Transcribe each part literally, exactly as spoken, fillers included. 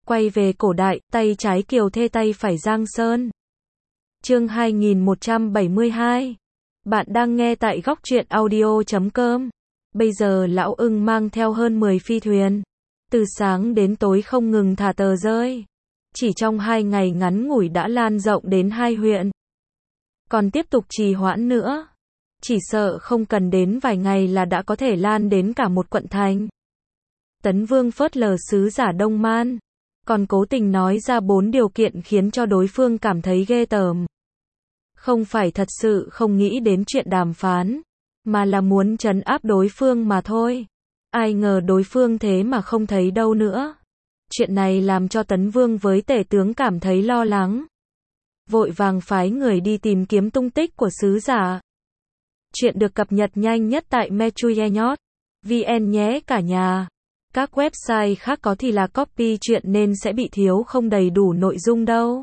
Quay về cổ đại, tay trái Kiều Thê tay phải Giang Sơn. Chương hai nghìn một trăm bảy mươi hai. Bạn đang nghe tại góc truyện audio chấm com. Bây giờ lão ưng mang theo hơn mười phi thuyền. Từ sáng đến tối không ngừng thả tờ rơi. Chỉ trong hai ngày ngắn ngủi đã lan rộng đến hai huyện. Còn tiếp tục trì hoãn nữa. Chỉ sợ không cần đến vài ngày là đã có thể lan đến cả một quận thành. Tấn Vương phớt lờ sứ giả Đông Man. Còn cố tình nói ra bốn điều kiện khiến cho đối phương cảm thấy ghê tởm. Không phải thật sự không nghĩ đến chuyện đàm phán, mà là muốn trấn áp đối phương mà thôi. Ai ngờ đối phương thế mà không thấy đâu nữa. Chuyện này làm cho Tấn Vương với tể tướng cảm thấy lo lắng. Vội vàng phái người đi tìm kiếm tung tích của sứ giả. Chuyện được cập nhật nhanh nhất tại mechuyenot chấm vn nhé cả nhà. Các website khác có thì là copy chuyện nên sẽ bị thiếu không đầy đủ nội dung đâu.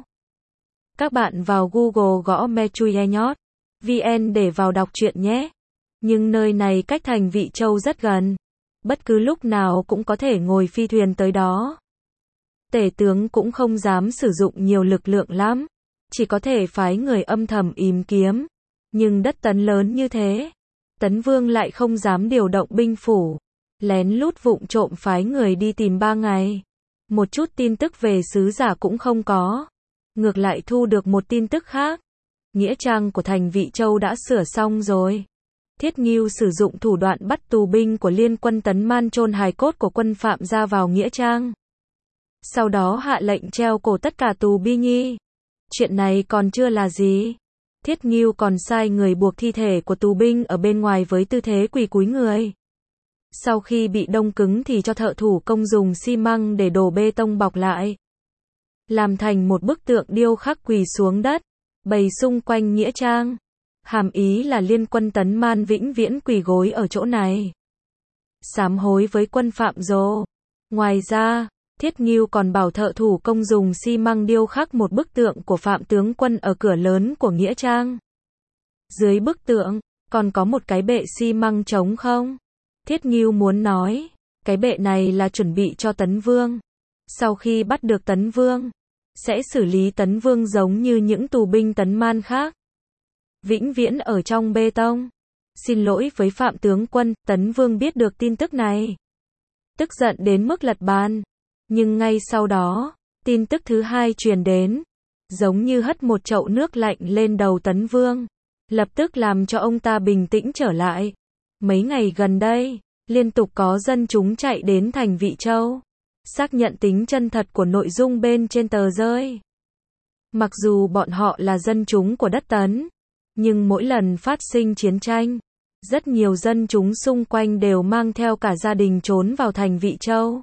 Các bạn vào Google gõ mechuyenot chấm vn để vào đọc truyện nhé. Nhưng nơi này cách thành Vị Châu rất gần. Bất cứ lúc nào cũng có thể ngồi phi thuyền tới đó. Tể tướng cũng không dám sử dụng nhiều lực lượng lắm. Chỉ có thể phái người âm thầm tìm kiếm. Nhưng đất Tấn lớn như thế. Tấn Vương lại không dám điều động binh phủ. Lén lút vụng trộm phái người đi tìm ba ngày. Một chút tin tức về sứ giả cũng không có. Ngược lại thu được một tin tức khác. Nghĩa trang của thành Vị Châu đã sửa xong rồi. Thiết Ngưu sử dụng thủ đoạn bắt tù binh của liên quân Tấn Man chôn hài cốt của quân phạm ra vào nghĩa trang. Sau đó hạ lệnh treo cổ tất cả tù binh nhi. Chuyện này còn chưa là gì. Thiết Ngưu còn sai người buộc thi thể của tù binh ở bên ngoài với tư thế quỳ cúi người. Sau khi bị đông cứng thì cho thợ thủ công dùng xi măng để đổ bê tông bọc lại. Làm thành một bức tượng điêu khắc quỳ xuống đất, bày xung quanh nghĩa trang. Hàm ý là liên quân Tấn Man vĩnh viễn quỳ gối ở chỗ này. Sám hối với quân Phạm Dô. Ngoài ra, Thiết Ngưu còn bảo thợ thủ công dùng xi măng điêu khắc một bức tượng của Phạm tướng quân ở cửa lớn của nghĩa trang. Dưới bức tượng, còn có một cái bệ xi măng trống không? Thiết Ngưu muốn nói, cái bệ này là chuẩn bị cho Tấn Vương. Sau khi bắt được Tấn Vương, sẽ xử lý Tấn Vương giống như những tù binh Tấn Man khác. Vĩnh viễn ở trong bê tông. Xin lỗi với Phạm tướng quân, Tấn Vương biết được tin tức này. Tức giận đến mức lật bàn. Nhưng ngay sau đó, tin tức thứ hai truyền đến. Giống như hất một chậu nước lạnh lên đầu Tấn Vương. Lập tức làm cho ông ta bình tĩnh trở lại. Mấy ngày gần đây, liên tục có dân chúng chạy đến thành Vị Châu. Xác nhận tính chân thật của nội dung bên trên tờ rơi. Mặc dù bọn họ là dân chúng của đất Tấn. Nhưng mỗi lần phát sinh chiến tranh, rất nhiều dân chúng xung quanh đều mang theo cả gia đình trốn vào thành Vị Châu.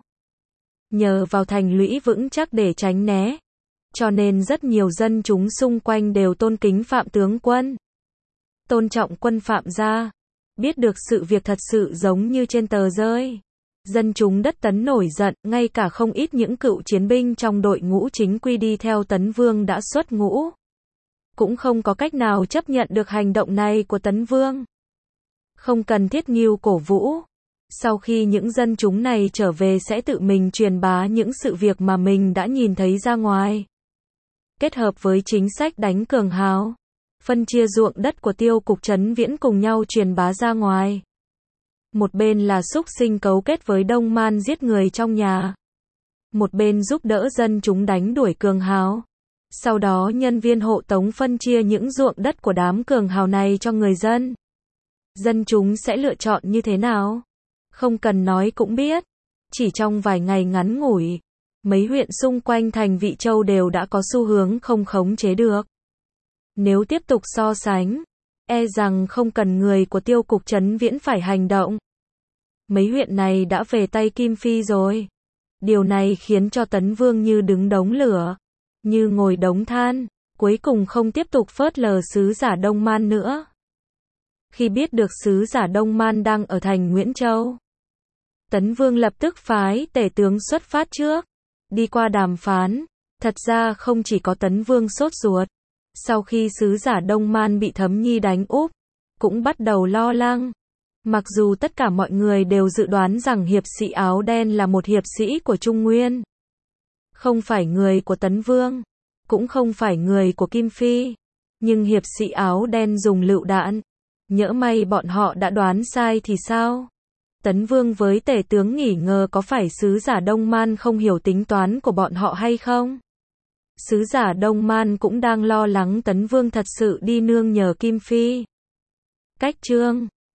Nhờ vào thành lũy vững chắc để tránh né. Cho nên rất nhiều dân chúng xung quanh đều tôn kính Phạm tướng quân. Tôn trọng quân Phạm gia. Biết được sự việc thật sự giống như trên tờ rơi. Dân chúng đất Tấn nổi giận, ngay cả không ít những cựu chiến binh trong đội ngũ chính quy đi theo Tấn Vương đã xuất ngũ. Cũng không có cách nào chấp nhận được hành động này của Tấn Vương. Không cần Thiết Ngưu cổ vũ. Sau khi những dân chúng này trở về sẽ tự mình truyền bá những sự việc mà mình đã nhìn thấy ra ngoài. Kết hợp với chính sách đánh cường hào, phân chia ruộng đất của Tiêu cục Trấn Viễn cùng nhau truyền bá ra ngoài. Một bên là xúc sinh cấu kết với Đông Man giết người trong nhà. Một bên giúp đỡ dân chúng đánh đuổi cường hào. Sau đó nhân viên hộ tống phân chia những ruộng đất của đám cường hào này cho người dân. Dân chúng sẽ lựa chọn như thế nào? Không cần nói cũng biết. Chỉ trong vài ngày ngắn ngủi, mấy huyện xung quanh thành Vị Châu đều đã có xu hướng không khống chế được. Nếu tiếp tục so sánh, e rằng không cần người của Tiêu cục Trấn Viễn phải hành động. Mấy huyện này đã về tay Kim Phi rồi. Điều này khiến cho Tấn Vương như đứng đống lửa, như ngồi đống than, cuối cùng không tiếp tục phớt lờ sứ giả Đông Man nữa. Khi biết được sứ giả Đông Man đang ở thành Nguyễn Châu, Tấn Vương lập tức phái tể tướng xuất phát trước, đi qua đàm phán. Thật ra không chỉ có Tấn Vương sốt ruột, sau khi sứ giả Đông Man bị Thấm Nhi đánh úp, cũng bắt đầu lo lắng. Mặc dù tất cả mọi người đều dự đoán rằng hiệp sĩ áo đen là một hiệp sĩ của Trung Nguyên. Không phải người của Tấn Vương, cũng không phải người của Kim Phi. Nhưng hiệp sĩ áo đen dùng lựu đạn. Nhỡ may bọn họ đã đoán sai thì sao? Tấn Vương với tể tướng nghỉ ngờ có phải sứ giả Đông Man không hiểu tính toán của bọn họ hay không? Sứ giả Đông Man cũng đang lo lắng Tấn Vương thật sự đi nương nhờ Kim Phi. Cách chương